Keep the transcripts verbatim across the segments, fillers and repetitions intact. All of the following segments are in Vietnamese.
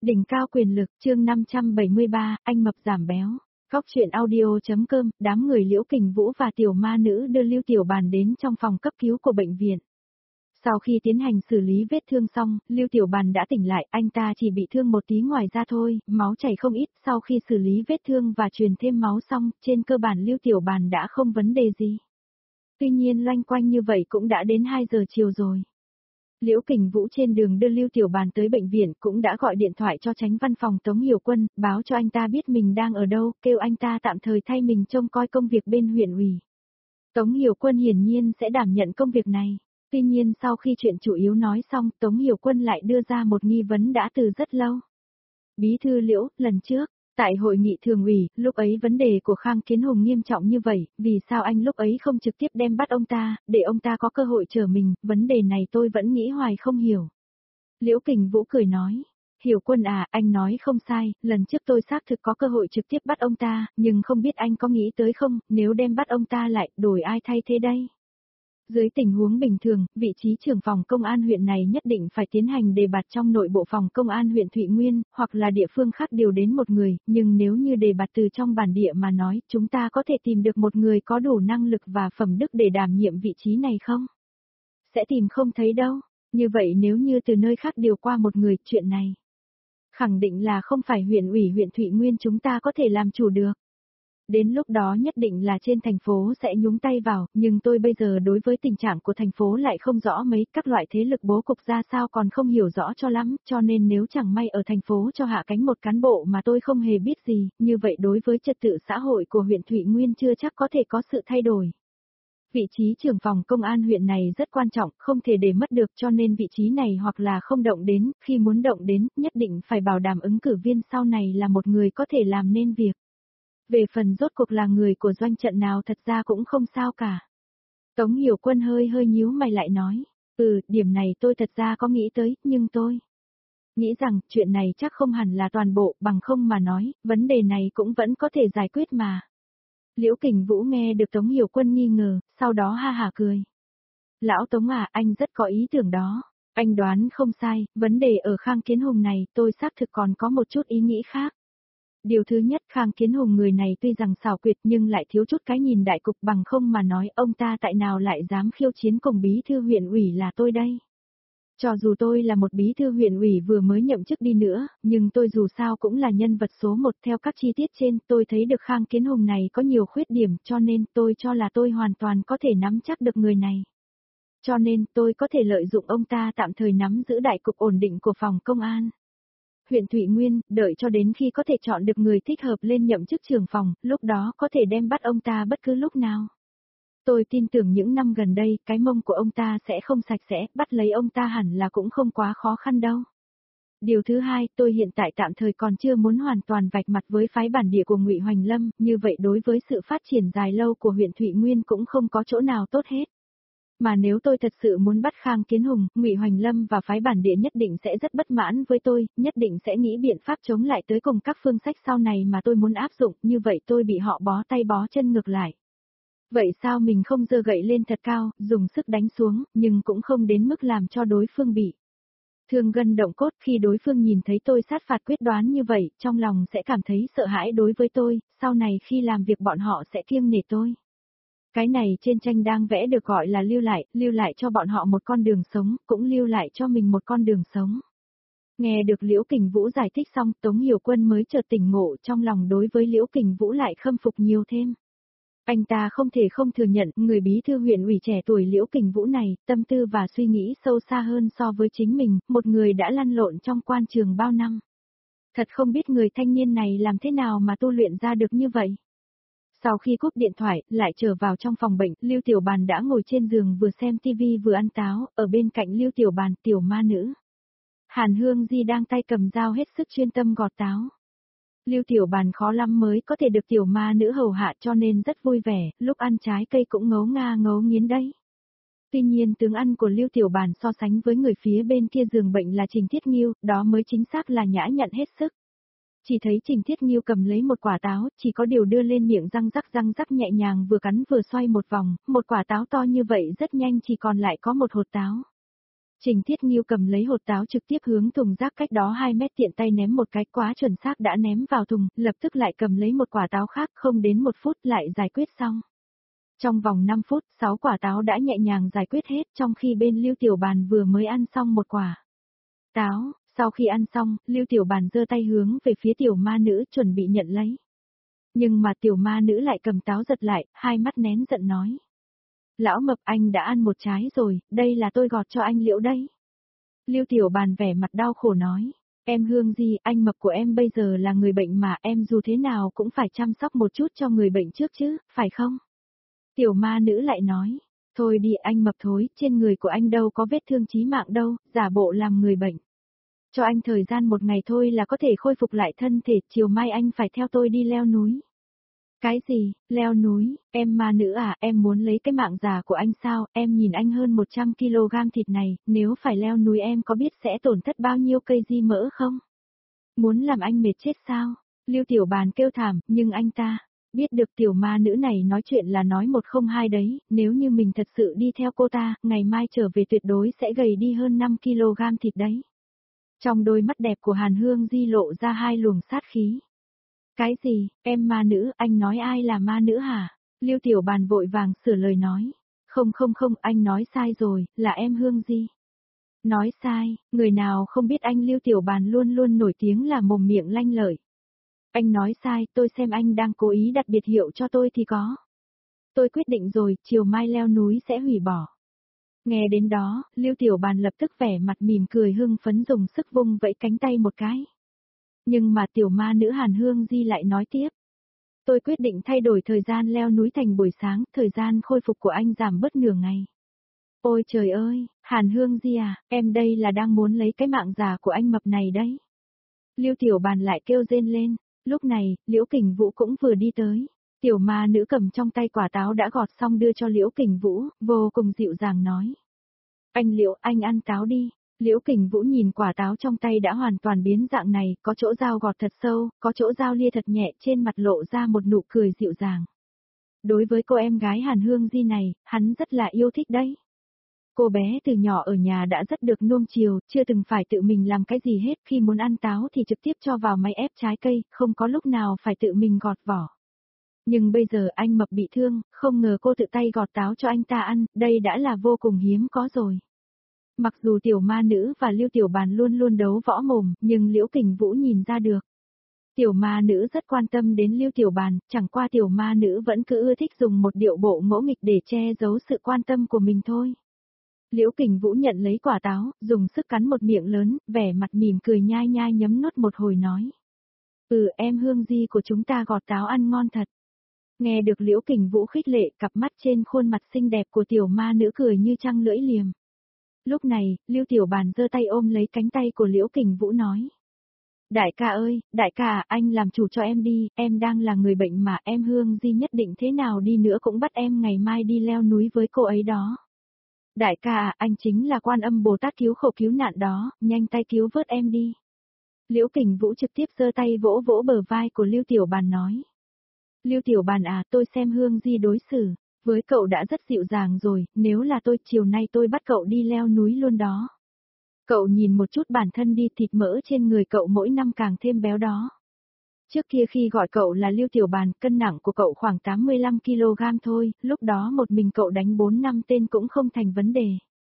Đỉnh cao quyền lực, chương năm trăm bảy mươi ba, anh mập giảm béo. Góc truyện audio.com, đám người Liễu Kình Vũ và tiểu ma nữ đưa Lưu Tiểu Bàn đến trong phòng cấp cứu của bệnh viện. Sau khi tiến hành xử lý vết thương xong, Lưu Tiểu Bàn đã tỉnh lại, anh ta chỉ bị thương một tí ngoài da thôi, máu chảy không ít. Sau khi xử lý vết thương và truyền thêm máu xong, trên cơ bản Lưu Tiểu Bàn đã không vấn đề gì. Tuy nhiên loanh quanh như vậy cũng đã đến hai giờ chiều rồi. Liễu Kình Vũ trên đường đưa Lưu Tiểu Bàn tới bệnh viện cũng đã gọi điện thoại cho Chánh văn phòng Tống Hiểu Quân, báo cho anh ta biết mình đang ở đâu, kêu anh ta tạm thời thay mình trông coi công việc bên huyện ủy. Tống Hiểu Quân hiển nhiên sẽ đảm nhận công việc này. Tuy nhiên sau khi chuyện chủ yếu nói xong, Tống Hiểu Quân lại đưa ra một nghi vấn đã từ rất lâu. Bí thư Liễu, lần trước, tại hội nghị thường ủy, lúc ấy vấn đề của Khang Kiến Hùng nghiêm trọng như vậy, vì sao anh lúc ấy không trực tiếp đem bắt ông ta, để ông ta có cơ hội trở mình, vấn đề này tôi vẫn nghĩ hoài không hiểu. Liễu Kình Vũ cười nói, Hiểu Quân à, anh nói không sai, lần trước tôi xác thực có cơ hội trực tiếp bắt ông ta, nhưng không biết anh có nghĩ tới không, nếu đem bắt ông ta lại, đổi ai thay thế đây? Dưới tình huống bình thường, vị trí trưởng phòng công an huyện này nhất định phải tiến hành đề bạt trong nội bộ phòng công an huyện Thụy Nguyên, hoặc là địa phương khác điều đến một người, nhưng nếu như đề bạt từ trong bản địa mà nói, chúng ta có thể tìm được một người có đủ năng lực và phẩm đức để đảm nhiệm vị trí này không? Sẽ tìm không thấy đâu, như vậy nếu như từ nơi khác điều qua một người, chuyện này khẳng định là không phải huyện ủy huyện Thụy Nguyên chúng ta có thể làm chủ được. Đến lúc đó nhất định là trên thành phố sẽ nhúng tay vào, nhưng tôi bây giờ đối với tình trạng của thành phố lại không rõ mấy, các loại thế lực bố cục ra sao còn không hiểu rõ cho lắm, cho nên nếu chẳng may ở thành phố cho hạ cánh một cán bộ mà tôi không hề biết gì, như vậy đối với trật tự xã hội của huyện Thụy Nguyên chưa chắc có thể có sự thay đổi. Vị trí trưởng phòng công an huyện này rất quan trọng, không thể để mất được, cho nên vị trí này hoặc là không động đến, khi muốn động đến, nhất định phải bảo đảm ứng cử viên sau này là một người có thể làm nên việc. Về phần rốt cuộc là người của doanh trận nào thật ra cũng không sao cả. Tống Hiểu Quân hơi hơi nhíu mày lại nói, ừ, điểm này tôi thật ra có nghĩ tới, nhưng tôi nghĩ rằng chuyện này chắc không hẳn là toàn bộ, bằng không mà nói, vấn đề này cũng vẫn có thể giải quyết mà. Liễu Kình Vũ nghe được Tống Hiểu Quân nghi ngờ, sau đó ha hả cười. Lão Tống à, anh rất có ý tưởng đó. Anh đoán không sai, vấn đề ở Khang Kiến Hùng này tôi xác thực còn có một chút ý nghĩ khác. Điều thứ nhất, Khang Kiến Hùng người này tuy rằng xảo quyệt nhưng lại thiếu chút cái nhìn đại cục, bằng không mà nói ông ta tại nào lại dám khiêu chiến cùng bí thư huyện ủy là tôi đây. Cho dù tôi là một bí thư huyện ủy vừa mới nhậm chức đi nữa, nhưng tôi dù sao cũng là nhân vật số một theo các chi tiết trên, tôi thấy được Khang Kiến Hùng này có nhiều khuyết điểm, cho nên tôi cho là tôi hoàn toàn có thể nắm chắc được người này. Cho nên tôi có thể lợi dụng ông ta tạm thời nắm giữ đại cục ổn định của phòng công an huyện Thụy Nguyên, đợi cho đến khi có thể chọn được người thích hợp lên nhậm chức trưởng phòng, lúc đó có thể đem bắt ông ta bất cứ lúc nào. Tôi tin tưởng những năm gần đây, cái mông của ông ta sẽ không sạch sẽ, bắt lấy ông ta hẳn là cũng không quá khó khăn đâu. Điều thứ hai, tôi hiện tại tạm thời còn chưa muốn hoàn toàn vạch mặt với phái bản địa của Ngụy Hoành Lâm, như vậy đối với sự phát triển dài lâu của huyện Thụy Nguyên cũng không có chỗ nào tốt hết. Mà nếu tôi thật sự muốn bắt Khang Kiến Hùng, Ngụy Hoành Lâm và phái bản địa nhất định sẽ rất bất mãn với tôi, nhất định sẽ nghĩ biện pháp chống lại tới cùng các phương sách sau này mà tôi muốn áp dụng, như vậy tôi bị họ bó tay bó chân ngược lại. Vậy sao mình không giơ gậy lên thật cao, dùng sức đánh xuống, nhưng cũng không đến mức làm cho đối phương bị thương gân động cốt. Khi đối phương nhìn thấy tôi sát phạt quyết đoán như vậy, trong lòng sẽ cảm thấy sợ hãi đối với tôi, sau này khi làm việc bọn họ sẽ kiêng nể tôi. Cái này trên tranh đang vẽ được gọi là lưu lại, lưu lại cho bọn họ một con đường sống, cũng lưu lại cho mình một con đường sống. Nghe được Liễu Kình Vũ giải thích xong, Tống Hiểu Quân mới chợt tỉnh ngộ, trong lòng đối với Liễu Kình Vũ lại khâm phục nhiều thêm. Anh ta không thể không thừa nhận, người bí thư huyện ủy trẻ tuổi Liễu Kình Vũ này, tâm tư và suy nghĩ sâu xa hơn so với chính mình, một người đã lăn lộn trong quan trường bao năm. Thật không biết người thanh niên này làm thế nào mà tu luyện ra được như vậy. Sau khi cúp điện thoại, lại trở vào trong phòng bệnh, Lưu Tiểu Bàn đã ngồi trên giường vừa xem tivi vừa ăn táo, ở bên cạnh Lưu Tiểu Bàn, tiểu ma nữ Hàn Hương Di đang tay cầm dao hết sức chuyên tâm gọt táo. Lưu Tiểu Bàn khó lắm mới có thể được tiểu ma nữ hầu hạ cho nên rất vui vẻ, lúc ăn trái cây cũng ngấu nga ngấu nghiến đấy. Tuy nhiên tướng ăn của Lưu Tiểu Bàn so sánh với người phía bên kia giường bệnh là Trình Thiết Nghiêu, đó mới chính xác là nhã nhặn hết sức. Chỉ thấy Trình Thiết Nghiêu cầm lấy một quả táo, chỉ có điều đưa lên miệng răng rắc răng rắc nhẹ nhàng vừa cắn vừa xoay một vòng, một quả táo to như vậy rất nhanh chỉ còn lại có một hột táo. Trình Thiết Nghiêu cầm lấy hột táo trực tiếp hướng thùng rác cách đó hai mét tiện tay ném một cái quá chuẩn xác đã ném vào thùng, lập tức lại cầm lấy một quả táo khác không đến một phút lại giải quyết xong. Trong vòng năm phút, sáu quả táo đã nhẹ nhàng giải quyết hết trong khi bên Lưu Tiểu Bàn vừa mới ăn xong một quả táo, sau khi ăn xong, Lưu Tiểu Bàn giơ tay hướng về phía tiểu ma nữ chuẩn bị nhận lấy. Nhưng mà tiểu ma nữ lại cầm táo giật lại, hai mắt nén giận nói. Lão Mập anh đã ăn một trái rồi, đây là tôi gọt cho anh Liễu đây. Lưu Tiểu Bàn vẻ mặt đau khổ nói. Em Hương Di, anh Mập của em bây giờ là người bệnh mà em dù thế nào cũng phải chăm sóc một chút cho người bệnh trước chứ, phải không? Tiểu ma nữ lại nói. Thôi đi anh Mập thối, trên người của anh đâu có vết thương chí mạng đâu, giả bộ làm người bệnh. Cho anh thời gian một ngày thôi là có thể khôi phục lại thân thể, chiều mai anh phải theo tôi đi leo núi. Cái gì, leo núi, em ma nữ à, em muốn lấy cái mạng già của anh sao, em nhìn anh hơn một trăm ki lô gam thịt này, nếu phải leo núi em có biết sẽ tổn thất bao nhiêu cây di mỡ không? Muốn làm anh mệt chết sao? Lưu Tiểu Bàn kêu thảm, nhưng anh ta, biết được tiểu ma nữ này nói chuyện là nói một không hai đấy, nếu như mình thật sự đi theo cô ta, ngày mai trở về tuyệt đối sẽ gầy đi hơn năm ki lô gam thịt đấy. Trong đôi mắt đẹp của Hàn Hương Di lộ ra hai luồng sát khí. Cái gì, em ma nữ, anh nói ai là ma nữ hả? Lưu Tiểu Bàn vội vàng sửa lời nói. Không không không, anh nói sai rồi, là em Hương Di. Nói sai, người nào không biết anh Lưu Tiểu Bàn luôn luôn nổi tiếng là mồm miệng lanh lợi. Anh nói sai, tôi xem anh đang cố ý đặt biệt hiệu cho tôi thì có. Tôi quyết định rồi, chiều mai leo núi sẽ hủy bỏ. Nghe đến đó, Lưu Tiểu Bàn lập tức vẻ mặt mỉm cười hưng phấn dùng sức vung vẫy cánh tay một cái. Nhưng mà tiểu ma nữ Hàn Hương Di lại nói tiếp. Tôi quyết định thay đổi thời gian leo núi thành buổi sáng, thời gian khôi phục của anh giảm bớt nửa ngày. Ôi trời ơi, Hàn Hương Di à, em đây là đang muốn lấy cái mạng già của anh Mập này đấy. Lưu Tiểu Bàn lại kêu rên lên, lúc này, Liễu Kình Vũ cũng vừa đi tới. Tiểu ma nữ cầm trong tay quả táo đã gọt xong đưa cho Liễu Kình Vũ, vô cùng dịu dàng nói. Anh Liễu, anh ăn táo đi. Liễu Kình Vũ nhìn quả táo trong tay đã hoàn toàn biến dạng này, có chỗ dao gọt thật sâu, có chỗ dao lia thật nhẹ, trên mặt lộ ra một nụ cười dịu dàng. Đối với cô em gái Hàn Hương Di này, hắn rất là yêu thích đấy. Cô bé từ nhỏ ở nhà đã rất được nuông chiều, chưa từng phải tự mình làm cái gì hết, khi muốn ăn táo thì trực tiếp cho vào máy ép trái cây, không có lúc nào phải tự mình gọt vỏ. Nhưng bây giờ anh Mập bị thương, không ngờ cô tự tay gọt táo cho anh ta ăn, đây đã là vô cùng hiếm có rồi. Mặc dù tiểu ma nữ và Lưu Tiểu Bàn luôn luôn đấu võ mồm, nhưng Liễu Kình Vũ nhìn ra được. Tiểu ma nữ rất quan tâm đến Lưu Tiểu Bàn, chẳng qua tiểu ma nữ vẫn cứ ưa thích dùng một điệu bộ ngỗ nghịch để che giấu sự quan tâm của mình thôi. Liễu Kình Vũ nhận lấy quả táo, dùng sức cắn một miệng lớn, vẻ mặt mỉm cười nhai nhai nhấm nuốt một hồi nói. Ừ, em Hương Di của chúng ta gọt táo ăn ngon thật. Nghe được Liễu Kình Vũ khích lệ, cặp mắt trên khuôn mặt xinh đẹp của tiểu ma nữ cười như trăng lưỡi liềm. Lúc này, Lưu Tiểu Bàn giơ tay ôm lấy cánh tay của Liễu Kình Vũ nói. Đại ca ơi, đại ca, anh làm chủ cho em đi, em đang là người bệnh mà em Hương Di nhất định thế nào đi nữa cũng bắt em ngày mai đi leo núi với cô ấy đó. Đại ca, anh chính là Quan Âm Bồ Tát cứu khổ cứu nạn đó, nhanh tay cứu vớt em đi. Liễu Kình Vũ trực tiếp giơ tay vỗ vỗ bờ vai của Lưu Tiểu Bàn nói. Lưu Tiểu Bàn à, tôi xem Hương Di đối xử với cậu đã rất dịu dàng rồi, nếu là tôi chiều nay tôi bắt cậu đi leo núi luôn đó. Cậu nhìn một chút bản thân đi, thịt mỡ trên người cậu mỗi năm càng thêm béo đó. Trước kia khi gọi cậu là Lưu Tiểu Bàn, cân nặng của cậu khoảng tám mươi lăm ki lô gam thôi, lúc đó một mình cậu đánh bốn năm tên cũng không thành vấn đề.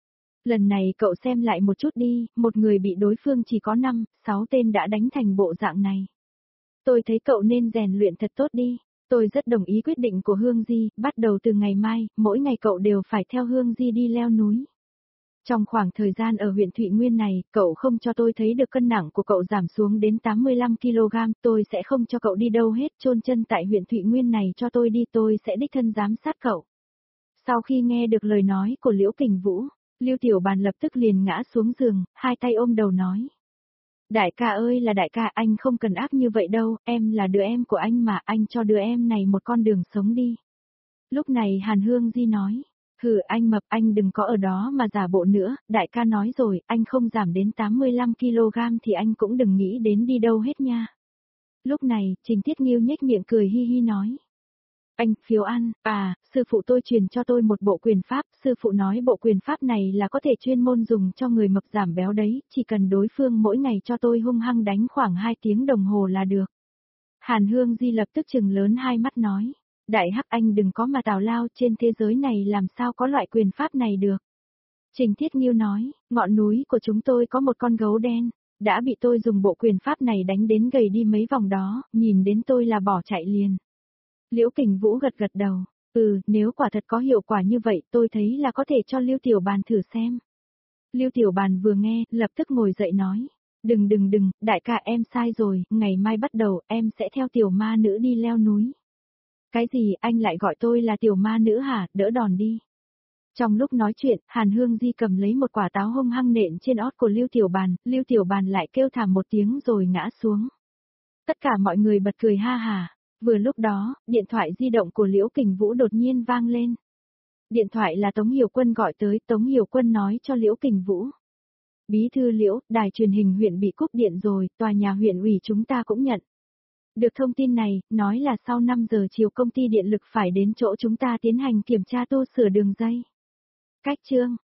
Lần này cậu xem lại một chút đi, một người bị đối phương chỉ có năm, sáu tên đã đánh thành bộ dạng này. Tôi thấy cậu nên rèn luyện thật tốt đi. Tôi rất đồng ý quyết định của Hương Di, bắt đầu từ ngày mai, mỗi ngày cậu đều phải theo Hương Di đi leo núi. Trong khoảng thời gian ở huyện Thụy Nguyên này, cậu không cho tôi thấy được cân nặng của cậu giảm xuống đến tám mươi lăm ki lô gam, tôi sẽ không cho cậu đi đâu hết, chôn chân tại huyện Thụy Nguyên này cho tôi đi, tôi sẽ đích thân giám sát cậu. Sau khi nghe được lời nói của Liễu Kình Vũ, Lưu Tiểu Bàn lập tức liền ngã xuống giường, hai tay ôm đầu nói. Đại ca ơi là đại ca, anh không cần ác như vậy đâu, em là đứa em của anh mà, anh cho đứa em này một con đường sống đi. Lúc này Hàn Hương Di nói, hừ anh Mập, anh đừng có ở đó mà giả bộ nữa, đại ca nói rồi, anh không giảm đến tám mươi lăm ki lô gam thì anh cũng đừng nghĩ đến đi đâu hết nha. Lúc này, Trình Thiết Nghiêu nhếch miệng cười hi hi nói. Anh, phiếu ăn, à, sư phụ tôi truyền cho tôi một bộ quyền pháp, sư phụ nói bộ quyền pháp này là có thể chuyên môn dùng cho người mập giảm béo đấy, chỉ cần đối phương mỗi ngày cho tôi hung hăng đánh khoảng hai tiếng đồng hồ là được. Hàn Hương Di lập tức trừng lớn hai mắt nói, đại hắc anh đừng có mà tào lao, trên thế giới này làm sao có loại quyền pháp này được. Trình Thiết Nghiêu nói, ngọn núi của chúng tôi có một con gấu đen, đã bị tôi dùng bộ quyền pháp này đánh đến gầy đi mấy vòng đó, nhìn đến tôi là bỏ chạy liền. Liễu Kình Vũ gật gật đầu, ừ, nếu quả thật có hiệu quả như vậy tôi thấy là có thể cho Lưu Tiểu Bàn thử xem. Lưu Tiểu Bàn vừa nghe, lập tức ngồi dậy nói, đừng đừng đừng, đại ca em sai rồi, ngày mai bắt đầu em sẽ theo tiểu ma nữ đi leo núi. Cái gì, anh lại gọi tôi là tiểu ma nữ hả, đỡ đòn đi. Trong lúc nói chuyện, Hàn Hương Di cầm lấy một quả táo hung hăng nện trên ót của Lưu Tiểu Bàn, Lưu Tiểu Bàn lại kêu thảm một tiếng rồi ngã xuống. Tất cả mọi người bật cười ha hả. Vừa lúc đó, điện thoại di động của Liễu Kình Vũ đột nhiên vang lên. Điện thoại là Tống Hiểu Quân gọi tới, Tống Hiểu Quân nói cho Liễu Kình Vũ. Bí thư Liễu, đài truyền hình huyện bị cúp điện rồi, tòa nhà huyện ủy chúng ta cũng nhận. Được thông tin này, nói là sau năm giờ chiều công ty điện lực phải đến chỗ chúng ta tiến hành kiểm tra tu sửa đường dây. Cách chương